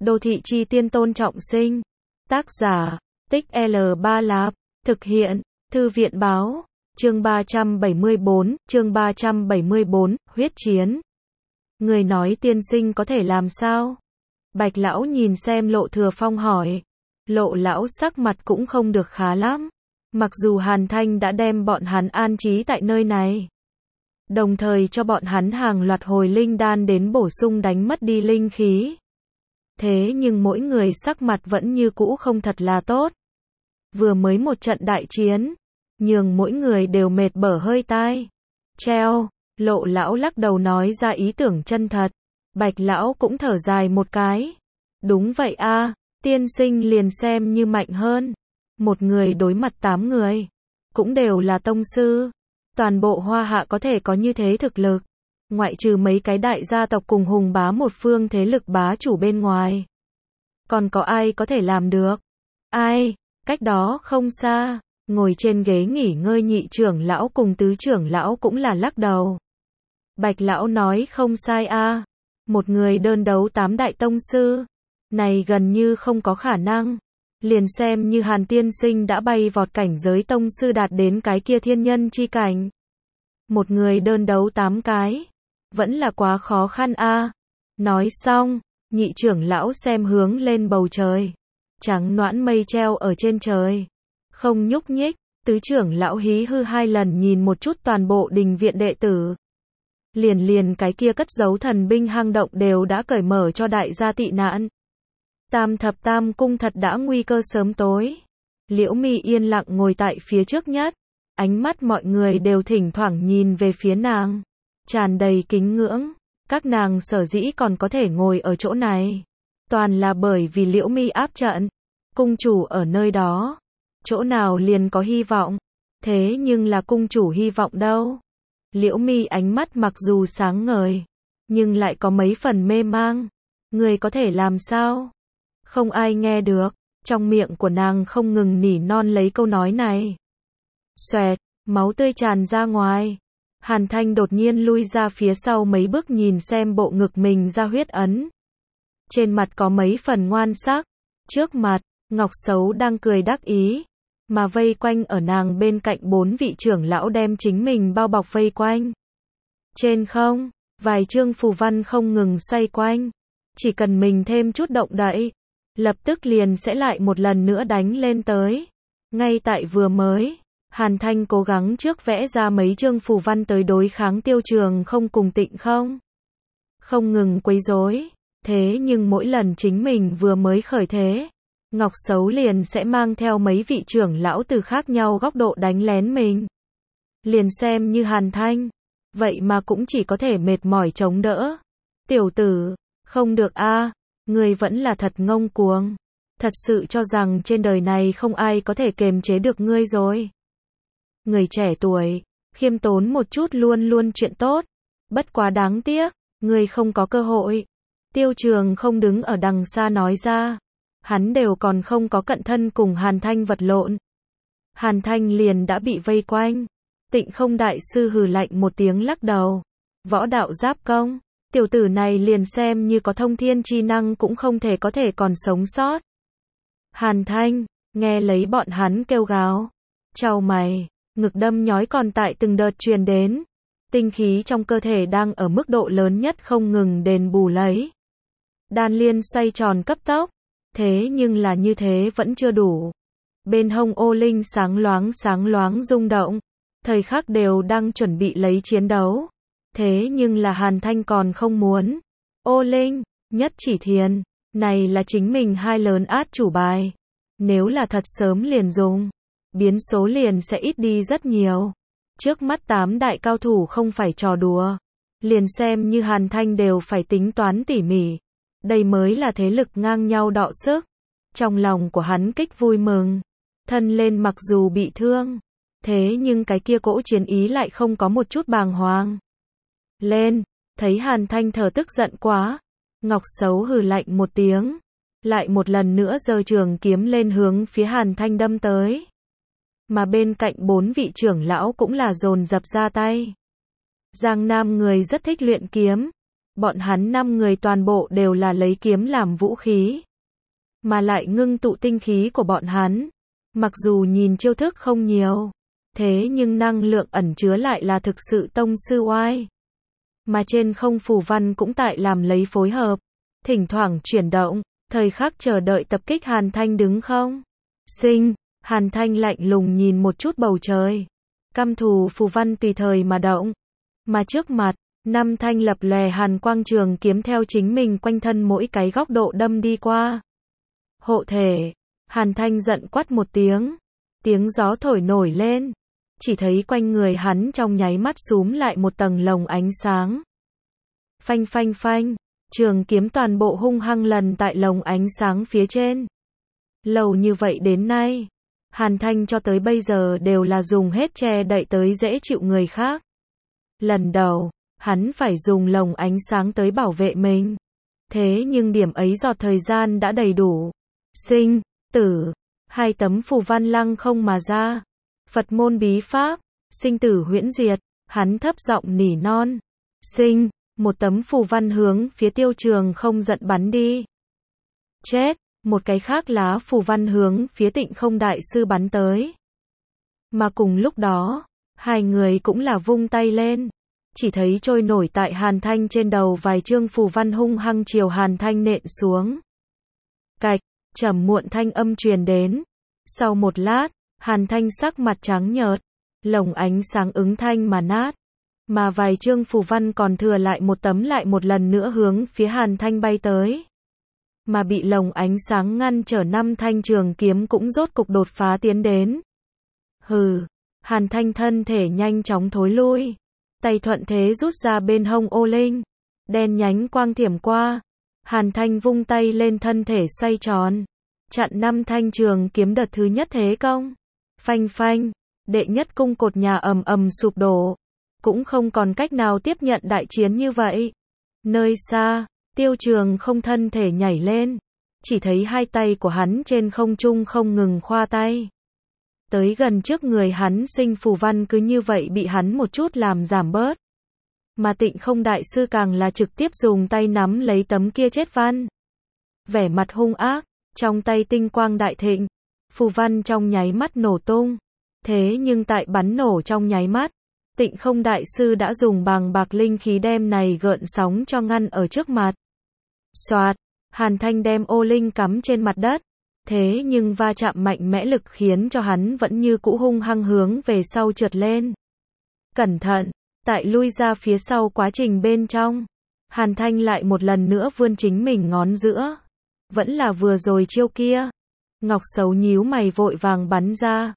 Đô thị chi tiên Tôn Trọng Sinh. Tác giả, Tích L3 Lạp. Thực hiện, Thư viện báo. Chương 374, huyết chiến. Người nói tiên sinh có thể làm sao? Bạch lão nhìn xem Lộ Thừa Phong hỏi. Lộ lão sắc mặt cũng không được khá lắm. Mặc dù Hàn Thanh đã đem bọn hắn an trí tại nơi này, đồng thời cho bọn hắn hàng loạt hồi linh đan đến bổ sung đánh mất đi linh khí. Thế nhưng mỗi người sắc mặt vẫn như cũ không thật là tốt. Vừa mới một trận đại chiến, nhường mỗi người đều mệt bở hơi tai. Treo, Lộ lão lắc đầu nói ra ý tưởng chân thật. Bạch lão cũng thở dài một cái. Đúng vậy a, tiên sinh liền xem như mạnh hơn. Một người đối mặt 8 người, cũng đều là tông sư. Toàn bộ Hoa Hạ có thể có như thế thực lực, ngoại trừ mấy cái đại gia tộc cùng hùng bá một phương thế lực bá chủ bên ngoài, còn có ai có thể làm được? Ai? Cách đó không xa, ngồi trên ghế nghỉ ngơi nhị trưởng lão cùng tứ trưởng lão cũng là lắc đầu. Bạch lão nói không sai a, một người đơn đấu 8 đại tông sư, này gần như không có khả năng. Liền xem như Hàn tiên sinh đã bay vọt cảnh giới tông sư đạt đến cái kia thiên nhân chi cảnh, một người đơn đấu 8 cái, vẫn là quá khó khăn a. Nói xong, nhị trưởng lão xem hướng lên bầu trời, trắng noãn mây treo ở trên trời, không nhúc nhích. Tứ trưởng lão hí hư 2 lần nhìn một chút toàn bộ đình viện đệ tử. Liền cái kia cất giấu thần binh hang động đều đã cởi mở cho đại gia tị nạn. Tam thập tam cung thật đã nguy cơ sớm tối. Liễu Mi yên lặng ngồi tại phía trước nhất, ánh mắt mọi người đều thỉnh thoảng nhìn về phía nàng, tràn đầy kính ngưỡng. Các nàng sở dĩ còn có thể ngồi ở chỗ này, toàn là bởi vì Liễu Mi áp trận. Cung chủ ở nơi đó, chỗ nào liền có hy vọng. Thế nhưng là cung chủ hy vọng đâu? Liễu Mi ánh mắt mặc dù sáng ngời, nhưng lại có mấy phần mê mang. Người có thể làm sao? Không ai nghe được, trong miệng của nàng không ngừng nỉ non lấy câu nói này. Xoẹt, máu tươi tràn ra ngoài. Hàn Thanh đột nhiên lui ra phía sau mấy bước nhìn xem bộ ngực mình ra huyết ấn. Trên mặt có mấy phần ngoan sắc. Trước mặt, Ngọc Sấu đang cười đắc ý, mà vây quanh ở nàng bên cạnh 4 vị trưởng lão đem chính mình bao bọc vây quanh. Trên không, vài chương phù văn không ngừng xoay quanh. Chỉ cần mình thêm chút động đậy, lập tức liền sẽ lại một lần nữa đánh lên tới. Ngay tại vừa mới, Hàn Thanh cố gắng trước vẽ ra mấy chương phù văn tới đối kháng Tiêu Trường không cùng Tịnh không ngừng quấy rối. Thế nhưng mỗi lần chính mình vừa mới khởi thế, Ngọc Sấu liền sẽ mang theo mấy vị trưởng lão từ khác nhau góc độ đánh lén mình. Liền xem như Hàn Thanh, vậy mà cũng chỉ có thể mệt mỏi chống đỡ. Tiểu tử, không được a, người vẫn là thật ngông cuồng. Thật sự cho rằng trên đời này không ai có thể kềm chế được ngươi rồi. Người trẻ tuổi, khiêm tốn một chút luôn luôn chuyện tốt. Bất quá đáng tiếc, ngươi không có cơ hội. Tiêu Trường không đứng ở đằng xa nói ra. Hắn đều còn không có cận thân cùng Hàn Thanh vật lộn, Hàn Thanh liền đã bị vây quanh. Tịnh không đại sư hừ lạnh một tiếng lắc đầu. Võ đạo giáp công, tiểu tử này liền xem như có thông thiên chi năng cũng không thể còn sống sót. Hàn Thanh, nghe lấy bọn hắn kêu gào, chau mày, ngực đâm nhói còn tại từng đợt truyền đến. Tinh khí trong cơ thể đang ở mức độ lớn nhất không ngừng đền bù lấy. Đan liên xoay tròn cấp tốc. Thế nhưng là như thế vẫn chưa đủ. Bên hông ô linh sáng loáng rung động. Thời khắc đều đang chuẩn bị lấy chiến đấu. Thế nhưng là Hàn Thanh còn không muốn. Ô linh, nhất chỉ thiền, này là chính mình hai lớn át chủ bài. Nếu là thật sớm liền dùng, biến số liền sẽ ít đi rất nhiều. Trước mắt 8 đại cao thủ không phải trò đùa. Liền xem như Hàn Thanh đều phải tính toán tỉ mỉ. Đây mới là thế lực ngang nhau đọ sức. Trong lòng của hắn kích vui mừng. Thân lên mặc dù bị thương, thế nhưng cái kia cỗ chiến ý lại không có một chút bàng hoàng. Lên, thấy Hàn Thanh thở tức giận quá. Ngọc Sấu hừ lạnh một tiếng. Lại một lần nữa giơ trường kiếm lên hướng phía Hàn Thanh đâm tới. Mà bên cạnh 4 vị trưởng lão cũng là dồn dập ra tay. Giang Nam người rất thích luyện kiếm. Bọn hắn 5 người toàn bộ đều là lấy kiếm làm vũ khí, mà lại ngưng tụ tinh khí của bọn hắn. Mặc dù nhìn chiêu thức không nhiều, thế nhưng năng lượng ẩn chứa lại là thực sự tông sư oai. Mà trên không phù văn cũng tại làm lấy phối hợp, thỉnh thoảng chuyển động, thời khắc chờ đợi tập kích. Hàn Thanh đứng không sinh, Hàn Thanh lạnh lùng nhìn một chút bầu trời, căm thù phù văn tùy thời mà động. Mà trước mặt, 5 thanh lập lòe hàn quang trường kiếm theo chính mình quanh thân mỗi cái góc độ đâm đi qua. Hộ thể, Hàn Thanh giận quát một tiếng, tiếng gió thổi nổi lên, chỉ thấy quanh người hắn trong nháy mắt xúm lại một tầng lồng ánh sáng. Phanh phanh phanh, trường kiếm toàn bộ hung hăng lần tại lồng ánh sáng phía trên. Lâu như vậy đến nay, Hàn Thanh cho tới bây giờ đều là dùng hết che đậy tới dễ chịu người khác. Lần đầu, hắn phải dùng lồng ánh sáng tới bảo vệ mình. Thế nhưng điểm ấy giọt thời gian đã đầy đủ. Sinh, tử, 2 tấm phù văn lăng không mà ra. Phật môn bí pháp, sinh tử huyễn diệt, hắn thấp giọng nỉ non. Sinh, một tấm phù văn hướng phía Tiêu Trường không giận bắn đi. Chết, một cái khác lá phù văn hướng phía Tịnh Không đại sư bắn tới. Mà cùng lúc đó, 2 người cũng là vung tay lên. Chỉ thấy trôi nổi tại Hàn Thanh trên đầu vài chương phù văn hung hăng chiều Hàn Thanh nện xuống. Cạch, trầm muộn thanh âm truyền đến. Sau một lát, Hàn Thanh sắc mặt trắng nhợt, lồng ánh sáng ứng thanh mà nát. Mà vài chương phù văn còn thừa lại một tấm lại một lần nữa hướng phía Hàn Thanh bay tới. Mà bị lồng ánh sáng ngăn trở 5 thanh trường kiếm cũng rốt cục đột phá tiến đến. Hừ, Hàn Thanh thân thể nhanh chóng thối lui. Tay thuận thế rút ra bên hông ô linh, đen nhánh quang thiểm qua. Hàn Thanh vung tay lên thân thể xoay tròn, chặn 5 thanh trường kiếm đợt thứ nhất thế công. Phanh phanh, đệ nhất cung cột nhà ầm ầm sụp đổ, cũng không còn cách nào tiếp nhận đại chiến như vậy. Nơi xa, Tiêu Trường không thân thể nhảy lên, chỉ thấy 2 tay của hắn trên không trung không ngừng khoa tay. Tới gần trước người hắn sinh phù văn cứ như vậy bị hắn một chút làm giảm bớt. Mà Tịnh Không đại sư càng là trực tiếp dùng tay nắm lấy tấm kia chết văn. Vẻ mặt hung ác, trong tay tinh quang đại thịnh, phù văn trong nháy mắt nổ tung. Thế nhưng tại bắn nổ trong nháy mắt, Tịnh Không đại sư đã dùng bàng bạc linh khí đem này gợn sóng cho ngăn ở trước mặt. Xoạt, Hàn Thanh đem ô linh cắm trên mặt đất. Thế nhưng va chạm mạnh mẽ lực khiến cho hắn vẫn như cũ hung hăng hướng về sau trượt lên. Cẩn thận, tại lui ra phía sau quá trình bên trong, Hàn Thanh lại một lần nữa vươn chính mình ngón giữa. Vẫn là vừa rồi chiêu kia. Ngọc Sấu nhíu mày vội vàng bắn ra.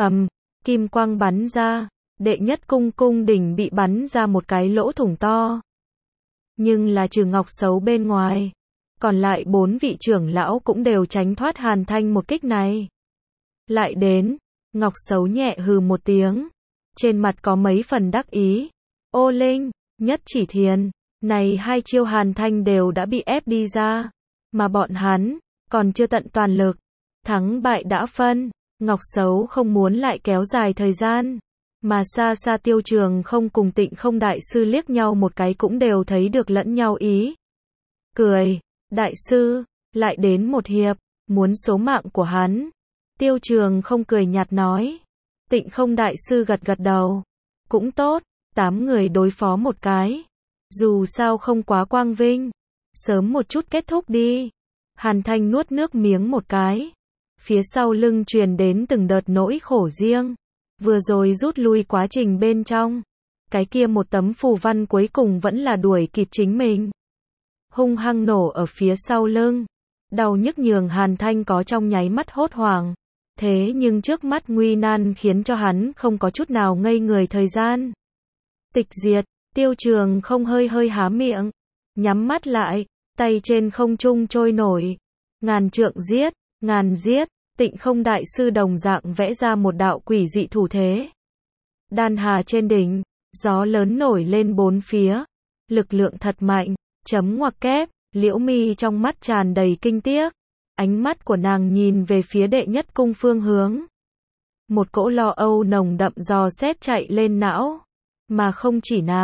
Kim quang bắn ra, đệ nhất cung đỉnh bị bắn ra một cái lỗ thủng to. Nhưng là trừ Ngọc Sấu bên ngoài, còn lại 4 vị trưởng lão cũng đều tránh thoát Hàn Thanh một kích này. Lại đến, Ngọc Sấu nhẹ hừ một tiếng, trên mặt có mấy phần đắc ý. Ô linh, nhất chỉ thiền, này 2 chiêu Hàn Thanh đều đã bị ép đi ra, mà bọn hắn còn chưa tận toàn lực, thắng bại đã phân. Ngọc Sấu không muốn lại kéo dài thời gian, mà xa xa Tiêu Trường không cùng Tịnh Không đại sư liếc nhau một cái cũng đều thấy được lẫn nhau ý. Cười, đại sư, lại đến một hiệp, muốn số mạng của hắn. Tiêu Trường không cười nhạt nói. Tịnh Không đại sư gật gật đầu. Cũng tốt, 8 người đối phó một cái. Dù sao không quá quang vinh, sớm một chút kết thúc đi. Hàn Thanh nuốt nước miếng một cái. Phía sau lưng truyền đến từng đợt nỗi khổ riêng. Vừa rồi rút lui quá trình bên trong, cái kia một tấm phù văn cuối cùng vẫn là đuổi kịp chính mình. Hung hăng nổ ở phía sau lưng. Đau nhức nhường Hàn Thanh có trong nháy mắt hốt hoảng. Thế nhưng trước mắt nguy nan khiến cho hắn không có chút nào ngây người thời gian. Tịch diệt, Tiêu Trường không hơi há miệng, nhắm mắt lại, tay trên không trung trôi nổi. Ngàn trượng giết, ngàn giết. Tịnh Không đại sư đồng dạng vẽ ra một đạo quỷ dị thủ thế. Đan hà trên đỉnh, gió lớn nổi lên 4 phía, lực lượng thật mạnh. Chấm ngoặc kép, Liễu Mi trong mắt tràn đầy kinh tiếc, ánh mắt của nàng nhìn về phía đệ nhất cung phương hướng. Một cỗ lo âu nồng đậm dò xét chạy lên não, mà không chỉ nàng,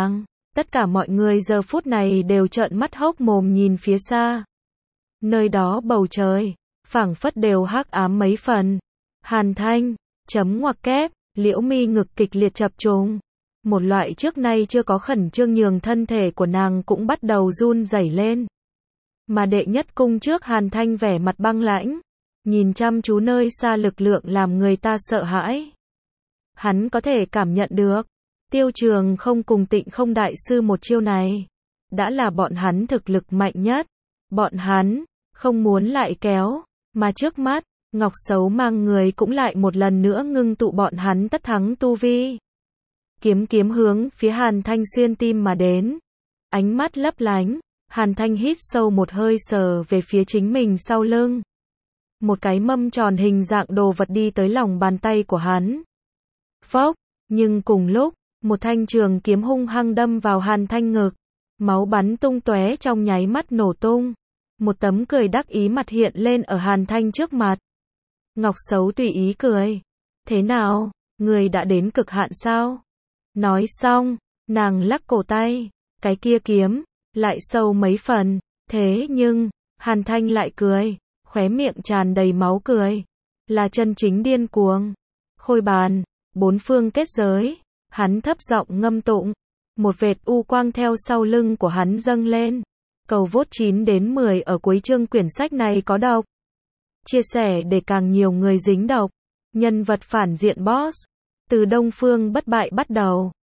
Tất cả mọi người giờ phút này đều trợn mắt hốc mồm nhìn phía xa. Nơi đó bầu trời, phảng phất đều hắc ám mấy phần. Hàn Thanh, chấm ngoặc kép, Liễu Mi ngực kịch liệt chập trùng. Một loại trước nay chưa có khẩn trương nhường thân thể của nàng cũng bắt đầu run rẩy lên. Mà đệ nhất cung trước Hàn Thanh vẻ mặt băng lãnh, nhìn chăm chú nơi xa lực lượng làm người ta sợ hãi. Hắn có thể cảm nhận được, Tiêu Trường không cùng Tịnh Không đại sư một chiêu này, đã là bọn hắn thực lực mạnh nhất. Bọn hắn không muốn lại kéo, mà trước mắt, Ngọc Sấu mang người cũng lại một lần nữa ngưng tụ bọn hắn tất thắng tu vi. Kiếm hướng phía Hàn Thanh xuyên tim mà đến. Ánh mắt lấp lánh, Hàn Thanh hít sâu một hơi sờ về phía chính mình sau lưng. Một cái mâm tròn hình dạng đồ vật đi tới lòng bàn tay của hắn. Phốc, nhưng cùng lúc, một thanh trường kiếm hung hăng đâm vào Hàn Thanh ngực. Máu bắn tung tóe trong nháy mắt nổ tung. Một tấm cười đắc ý mặt hiện lên ở Hàn Thanh trước mặt. Ngọc Sấu tùy ý cười. Thế nào, người đã đến cực hạn sao? Nói xong, nàng lắc cổ tay. Cái kia kiếm, lại sâu mấy phần. Thế nhưng, Hàn Thanh lại cười, khóe miệng tràn đầy máu cười. Là chân chính điên cuồng. Khôi bàn, bốn phương kết giới. Hắn thấp giọng ngâm tụng. Một vệt u quang theo sau lưng của hắn dâng lên. Cầu vote 9 đến 10 ở cuối chương quyển sách này có độc. Chia sẻ để càng nhiều người dính độc. Nhân vật phản diện boss. Từ Đông Phương bất bại bắt đầu.